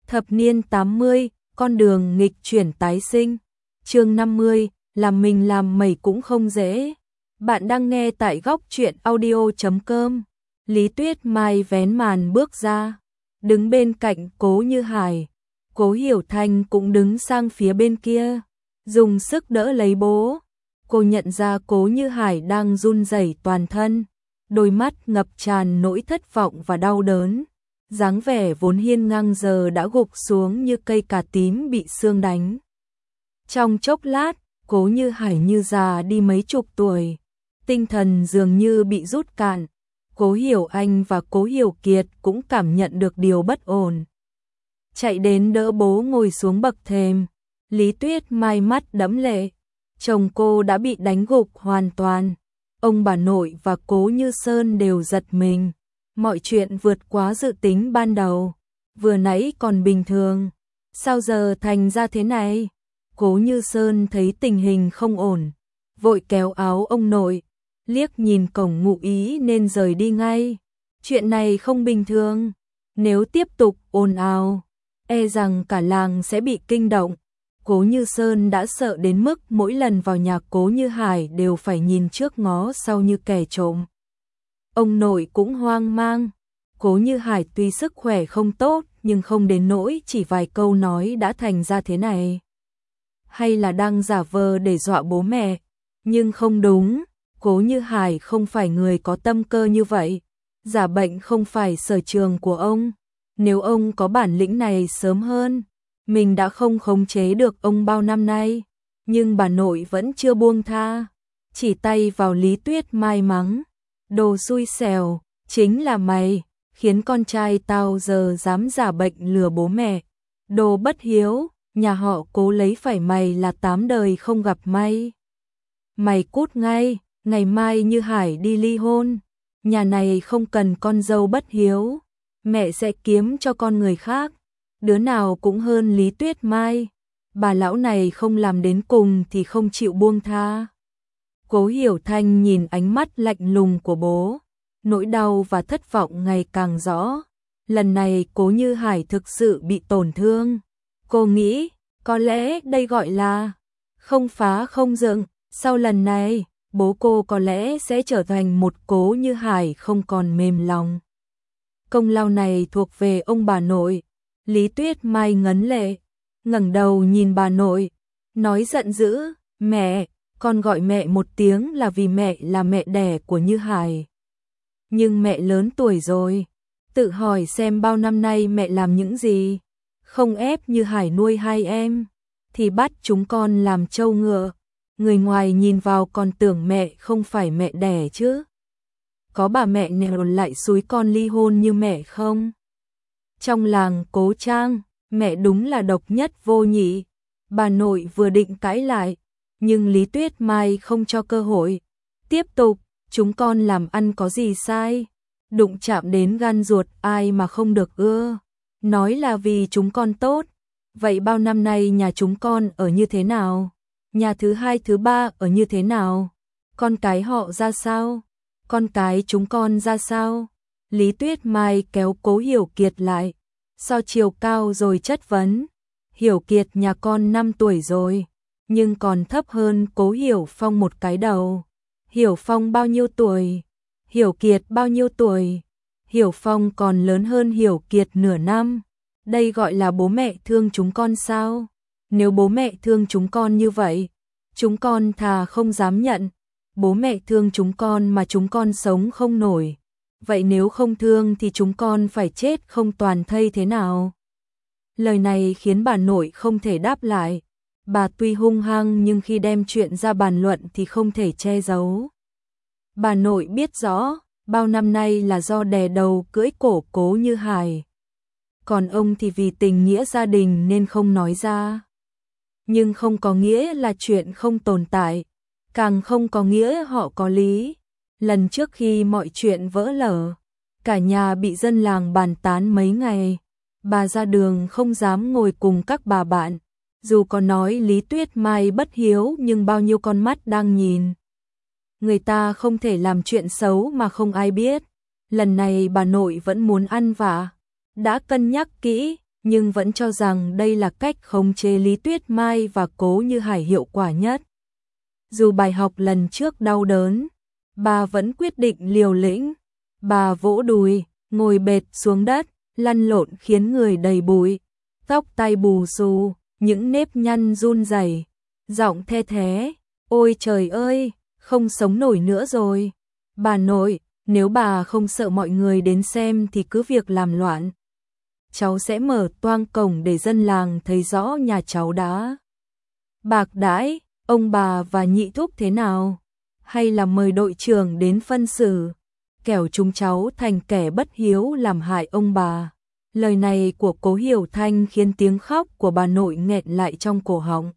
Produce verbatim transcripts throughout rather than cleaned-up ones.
Thập niên tám mươi, con đường nghịch chuyển tái sinh. Chương năm mươi, làm mình làm mẩy cũng không dễ. Bạn đang nghe tại góc truyện audio chấm com. Lý Tuyết Mai vén màn bước ra, đứng bên cạnh Cố Như Hải. Cố Hiểu Thanh cũng đứng sang phía bên kia, dùng sức đỡ lấy bố. Cô nhận ra Cố Như Hải đang run rẩy toàn thân, đôi mắt ngập tràn nỗi thất vọng và đau đớn. Dáng vẻ vốn hiên ngang giờ đã gục xuống như cây cà tím bị sương đánh. Trong chốc lát, Cố Như Hải như già đi mấy chục tuổi, tinh thần dường như bị rút cạn. Cố Hiểu Anh và Cố Hiểu Kiệt cũng cảm nhận được điều bất ổn, chạy đến đỡ bố ngồi xuống bậc thềm. Lý Tuyết Mai mắt đẫm lệ, chồng cô đã bị đánh gục hoàn toàn. Ông bà nội và Cố Như Sơn đều giật mình. Mọi chuyện vượt quá dự tính ban đầu, vừa nãy còn bình thường, sao giờ thành ra thế này? Cố Như Sơn thấy tình hình không ổn, vội kéo áo ông nội, liếc nhìn cổng ngụ ý nên rời đi ngay. Chuyện này không bình thường, nếu tiếp tục ồn ào, e rằng cả làng sẽ bị kinh động. Cố Như Sơn đã sợ đến mức mỗi lần vào nhà Cố Như Hải đều phải nhìn trước ngó sau như kẻ trộm. Ông nội cũng hoang mang. Cố Như Hải tuy sức khỏe không tốt nhưng không đến nỗi chỉ vài câu nói đã thành ra thế này. Hay là đang giả vờ để dọa bố mẹ? Nhưng không đúng, Cố Như Hải không phải người có tâm cơ như vậy. Giả bệnh không phải sở trường của ông. Nếu ông có bản lĩnh này sớm hơn, mình đã không khống chế được ông bao năm nay. Nhưng bà nội vẫn chưa buông tha, chỉ tay vào Lý Tuyết Mai mắng. Đồ xui xẻo, chính là mày, khiến con trai tao giờ dám giả bệnh lừa bố mẹ. Đồ bất hiếu, nhà họ Cố lấy phải mày là tám đời không gặp may. Mày cút ngay, ngày mai Như Hải đi ly hôn. Nhà này không cần con dâu bất hiếu, mẹ sẽ kiếm cho con người khác. Đứa nào cũng hơn Lý Tuyết Mai. Bà lão này không làm đến cùng thì không chịu buông tha. Cố Hiểu Thanh nhìn ánh mắt lạnh lùng của bố, nỗi đau và thất vọng ngày càng rõ. Lần này Cố Như Hải thực sự bị tổn thương. Cô nghĩ, có lẽ đây gọi là không phá không dựng. Sau lần này, bố cô có lẽ sẽ trở thành một Cố Như Hải không còn mềm lòng. Công lao này thuộc về ông bà nội. Lý Tuyết Mai ngấn lệ, ngẩng đầu nhìn bà nội, nói giận dữ, mẹ. Con gọi mẹ một tiếng là vì mẹ là mẹ đẻ của Như Hải. Nhưng mẹ lớn tuổi rồi, tự hỏi xem bao năm nay mẹ làm những gì. Không ép Như Hải nuôi hai em, thì bắt chúng con làm trâu ngựa. Người ngoài nhìn vào còn tưởng mẹ không phải mẹ đẻ chứ. Có bà mẹ nào lại xúi con ly hôn như mẹ không? Trong làng Cố Trang, mẹ đúng là độc nhất vô nhị. Bà nội vừa định cãi lại, nhưng Lý Tuyết Mai không cho cơ hội. Tiếp tục, chúng con làm ăn có gì sai? Đụng chạm đến gan ruột ai mà không được ưa? Nói là vì chúng con tốt. Vậy bao năm nay nhà chúng con ở như thế nào? Nhà thứ hai thứ ba ở như thế nào? Con cái họ ra sao? Con cái chúng con ra sao? Lý Tuyết Mai kéo Cố Hiểu Kiệt lại, so chiều cao rồi chất vấn. Hiểu Kiệt nhà con năm tuổi rồi, nhưng còn thấp hơn Cố Hiểu Phong một cái đầu. Hiểu Phong bao nhiêu tuổi? Hiểu Kiệt bao nhiêu tuổi? Hiểu Phong còn lớn hơn Hiểu Kiệt nửa năm. Đây gọi là bố mẹ thương chúng con sao? Nếu bố mẹ thương chúng con như vậy, chúng con thà không dám nhận. Bố mẹ thương chúng con mà chúng con sống không nổi. Vậy nếu không thương thì chúng con phải chết không toàn thây thế nào? Lời này khiến bà nội không thể đáp lại. Bà tuy hung hăng nhưng khi đem chuyện ra bàn luận thì không thể che giấu. Bà nội biết rõ, bao năm nay là do đè đầu cưỡi cổ Cố Như Hải. Còn ông thì vì tình nghĩa gia đình nên không nói ra. Nhưng không có nghĩa là chuyện không tồn tại, càng không có nghĩa họ có lý. Lần trước khi mọi chuyện vỡ lở, cả nhà bị dân làng bàn tán mấy ngày. Bà ra đường không dám ngồi cùng các bà bạn. Dù có nói Lý Tuyết Mai bất hiếu nhưng bao nhiêu con mắt đang nhìn. Người ta không thể làm chuyện xấu mà không ai biết. Lần này bà nội vẫn muốn ăn vạ. Đã cân nhắc kỹ, nhưng vẫn cho rằng đây là cách khống chế Lý Tuyết Mai và Cố Như Hải hiệu quả nhất. Dù bài học lần trước đau đớn, bà vẫn quyết định liều lĩnh. Bà vỗ đùi, ngồi bệt xuống đất, lăn lộn khiến người đầy bụi, tóc tai bù xù, những nếp nhăn run rẩy, giọng the thé, ôi trời ơi, không sống nổi nữa rồi. Bà nội, nếu bà không sợ mọi người đến xem thì cứ việc làm loạn. Cháu sẽ mở toang cổng để dân làng thấy rõ nhà cháu đã bạc đãi. Ông bà và nhị thúc thế nào? Hay là mời đội trưởng đến phân xử, kẻo chúng cháu thành kẻ bất hiếu làm hại ông bà. Lời này của Cố Hiểu Thanh khiến tiếng khóc của bà nội nghẹn lại trong cổ họng.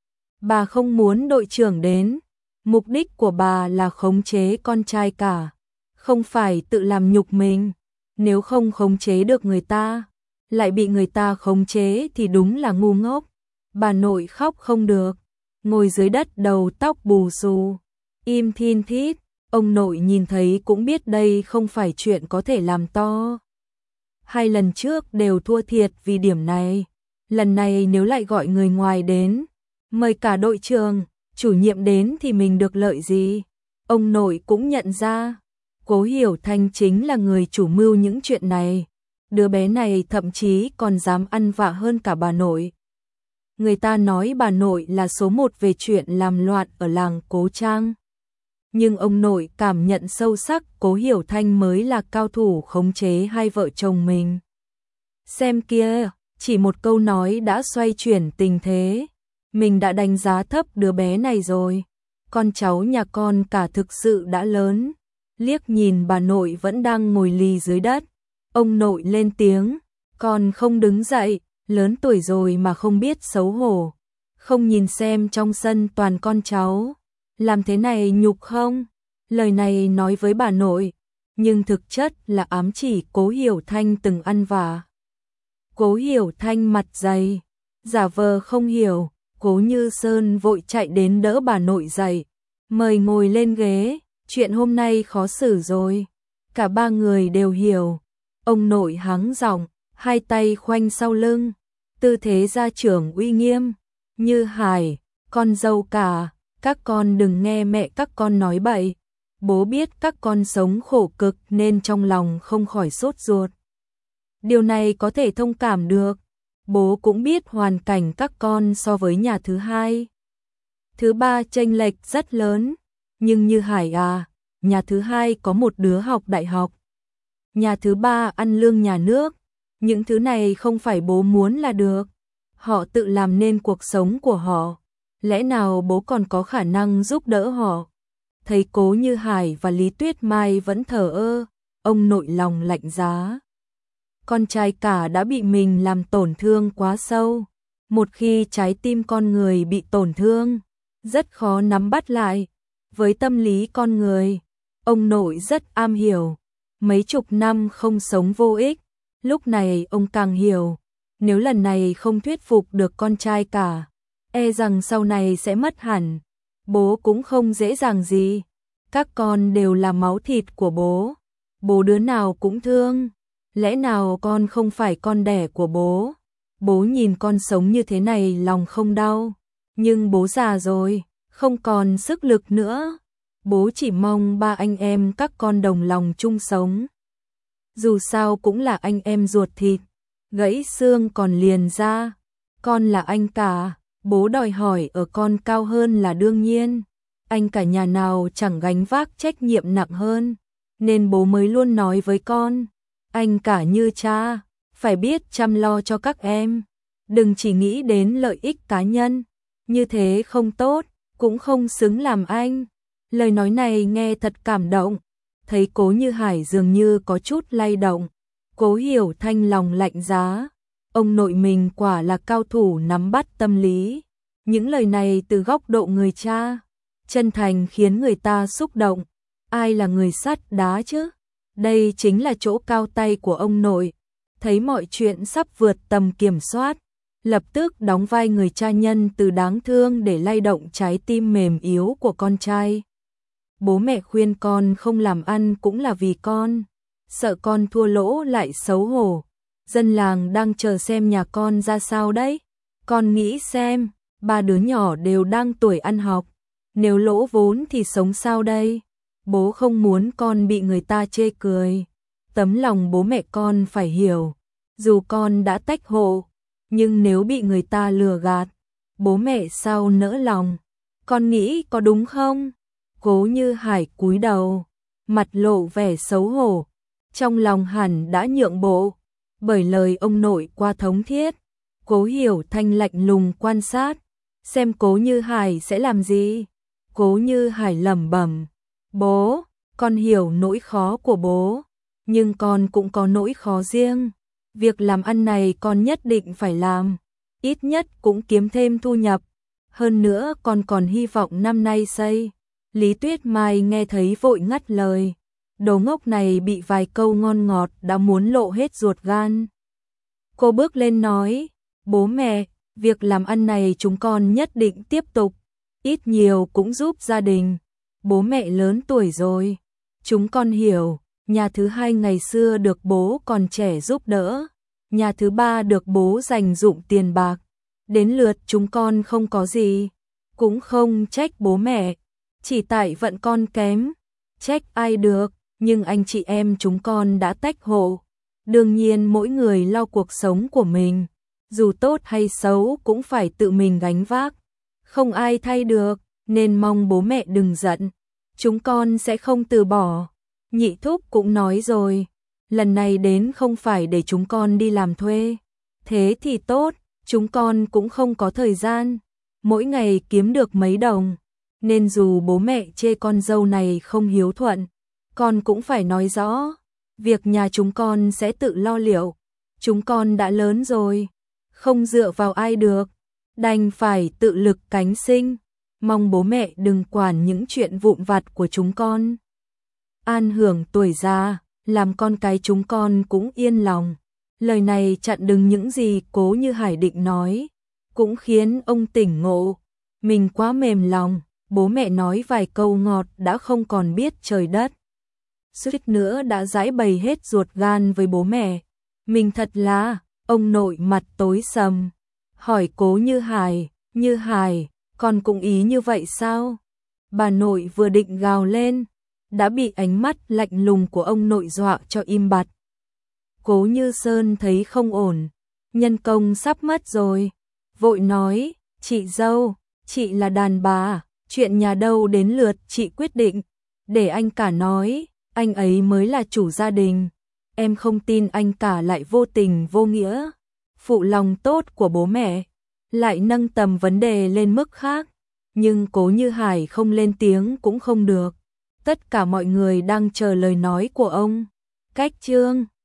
Bà không muốn đội trưởng đến, mục đích của bà là khống chế con trai cả, không phải tự làm nhục mình. Nếu không khống chế được người ta, lại bị người ta khống chế thì đúng là ngu ngốc. Bà nội khóc không được, ngồi dưới đất đầu tóc bù xù, im thin thít. Ông nội nhìn thấy cũng biết đây không phải chuyện có thể làm to. Hai lần trước đều thua thiệt vì điểm này. Lần này nếu lại gọi người ngoài đến, mời cả đội trưởng, chủ nhiệm đến thì mình được lợi gì? Ông nội cũng nhận ra, Cố Hiểu Thanh chính là người chủ mưu những chuyện này. Đứa bé này thậm chí còn dám ăn vạ hơn cả bà nội. Người ta nói bà nội là số một về chuyện làm loạn ở làng Cố Trang. Nhưng ông nội cảm nhận sâu sắc Cố Hiểu Thanh mới là cao thủ khống chế hai vợ chồng mình. Xem kia, chỉ một câu nói đã xoay chuyển tình thế. Mình đã đánh giá thấp đứa bé này rồi. Con cháu nhà con cả thực sự đã lớn. Liếc nhìn bà nội vẫn đang ngồi lì dưới đất. Ông nội lên tiếng, con không đứng dậy, lớn tuổi rồi mà không biết xấu hổ. Không nhìn xem trong sân toàn con cháu. Làm thế này nhục không? Lời này nói với bà nội, nhưng thực chất là ám chỉ Cố Hiểu Thanh từng ăn vạ. Cố Hiểu Thanh mặt dày, giả vờ không hiểu. Cố Như Sơn vội chạy đến đỡ bà nội dậy, mời ngồi lên ghế. Chuyện hôm nay khó xử rồi. Cả ba người đều hiểu. Ông nội hắng giọng, hai tay khoanh sau lưng, tư thế gia trưởng uy nghiêm. Như Hải, con dâu cả, các con đừng nghe mẹ các con nói bậy. Bố biết các con sống khổ cực nên trong lòng không khỏi sốt ruột. Điều này có thể thông cảm được. Bố cũng biết hoàn cảnh các con so với nhà thứ hai, thứ ba chênh lệch rất lớn. Nhưng Như Hải à, nhà thứ hai có một đứa học đại học, nhà thứ ba ăn lương nhà nước. Những thứ này không phải bố muốn là được. Họ tự làm nên cuộc sống của họ. Lẽ nào bố còn có khả năng giúp đỡ họ? Thấy Cố Như Hải và Lý Tuyết Mai vẫn thờ ơ, ông nội lòng lạnh giá. Con trai cả đã bị mình làm tổn thương quá sâu. Một khi trái tim con người bị tổn thương, rất khó nắm bắt lại. Với tâm lý con người, ông nội rất am hiểu. Mấy chục năm không sống vô ích, lúc này ông càng hiểu. Nếu lần này không thuyết phục được con trai cả, e rằng sau này sẽ mất hẳn. Bố cũng không dễ dàng gì. Các con đều là máu thịt của bố. Bố đứa nào cũng thương. Lẽ nào con không phải con đẻ của bố? Bố nhìn con sống như thế này lòng không đau. Nhưng bố già rồi, không còn sức lực nữa. Bố chỉ mong ba anh em các con đồng lòng chung sống. Dù sao cũng là anh em ruột thịt, gãy xương còn liền ra. Con là anh cả, bố đòi hỏi ở con cao hơn là đương nhiên. Anh cả nhà nào chẳng gánh vác trách nhiệm nặng hơn, nên bố mới luôn nói với con, anh cả như cha, phải biết chăm lo cho các em. Đừng chỉ nghĩ đến lợi ích cá nhân, như thế không tốt, cũng không xứng làm anh. Lời nói này nghe thật cảm động. Thấy Cố Như Hải dường như có chút lay động, Cố Hiểu Thanh lòng lạnh giá. Ông nội mình quả là cao thủ nắm bắt tâm lý. Những lời này từ góc độ người cha, chân thành khiến người ta xúc động. Ai là người sắt đá chứ? Đây chính là chỗ cao tay của ông nội. Thấy mọi chuyện sắp vượt tầm kiểm soát, lập tức đóng vai người cha nhân từ đáng thương để lay động trái tim mềm yếu của con trai. Bố mẹ khuyên con không làm ăn cũng là vì con, sợ con thua lỗ lại xấu hổ. dân làng đang chờ xem nhà con ra sao đấy. Con nghĩ xem, ba đứa nhỏ đều đang tuổi ăn học, nếu lỗ vốn thì sống sao đây? Bố không muốn con bị người ta chê cười. Tấm lòng bố mẹ con phải hiểu, dù con đã tách hộ, nhưng nếu bị người ta lừa gạt, bố mẹ sao nỡ lòng? Con nghĩ có đúng không? Cố Như Hải cúi đầu, mặt lộ vẻ xấu hổ, trong lòng hẳn đã nhượng bộ, bởi lời ông nội qua thống thiết. Cố Hiểu Thanh lạnh lùng quan sát, xem Cố Như Hải sẽ làm gì. Cố Như Hải lẩm bẩm, bố, con hiểu nỗi khó của bố, nhưng con cũng có nỗi khó riêng. Việc làm ăn này con nhất định phải làm, ít nhất cũng kiếm thêm thu nhập. Hơn nữa con còn hy vọng năm nay xây. Lý Tuyết Mai nghe thấy vội ngắt lời. Đồ ngốc này bị vài câu ngon ngọt đã muốn lộ hết ruột gan. Cô bước lên nói, bố mẹ, việc làm ăn này chúng con nhất định tiếp tục, ít nhiều cũng giúp gia đình. Bố mẹ lớn tuổi rồi, chúng con hiểu, nhà thứ hai ngày xưa được bố còn trẻ giúp đỡ, nhà thứ ba được bố dành dụm tiền bạc, đến lượt chúng con không có gì, cũng không trách bố mẹ, chỉ tại vận con kém, trách ai được, nhưng anh chị em chúng con đã tách hộ, đương nhiên mỗi người lo cuộc sống của mình, dù tốt hay xấu cũng phải tự mình gánh vác, không ai thay được, nên mong bố mẹ đừng giận, chúng con sẽ không từ bỏ. Nhị thúc cũng nói rồi, lần này đến không phải để chúng con đi làm thuê, thế thì tốt, chúng con cũng không có thời gian, mỗi ngày kiếm được mấy đồng, nên dù bố mẹ chê con dâu này không hiếu thuận, con cũng phải nói rõ, việc nhà chúng con sẽ tự lo liệu, chúng con đã lớn rồi, không dựa vào ai được, đành phải tự lực cánh sinh, mong bố mẹ đừng quản những chuyện vụn vặt của chúng con. An hưởng tuổi già, làm con cái chúng con cũng yên lòng. Lời này chặn đứng những gì Cố Như Hải định nói, cũng khiến ông tỉnh ngộ, mình quá mềm lòng, bố mẹ nói vài câu ngọt đã không còn biết trời đất. Suýt nữa đã giãi bày hết ruột gan với bố mẹ, mình thật là, ông nội mặt tối sầm, hỏi Cố Như Hải, Như Hải, con cũng ý như vậy sao? Bà nội vừa định gào lên, đã bị ánh mắt lạnh lùng của ông nội dọa cho im bặt. Cố Như Sơn thấy không ổn, nhân công sắp mất rồi, vội nói, chị dâu, chị là đàn bà, chuyện nhà đâu đến lượt chị quyết định, để anh cả nói, anh ấy mới là chủ gia đình, em không tin anh cả lại vô tình vô nghĩa, phụ lòng tốt của bố mẹ, lại nâng tầm vấn đề lên mức khác, nhưng Cố Như Hải không lên tiếng cũng không được. Tất cả mọi người đang chờ lời nói của ông. Cách chương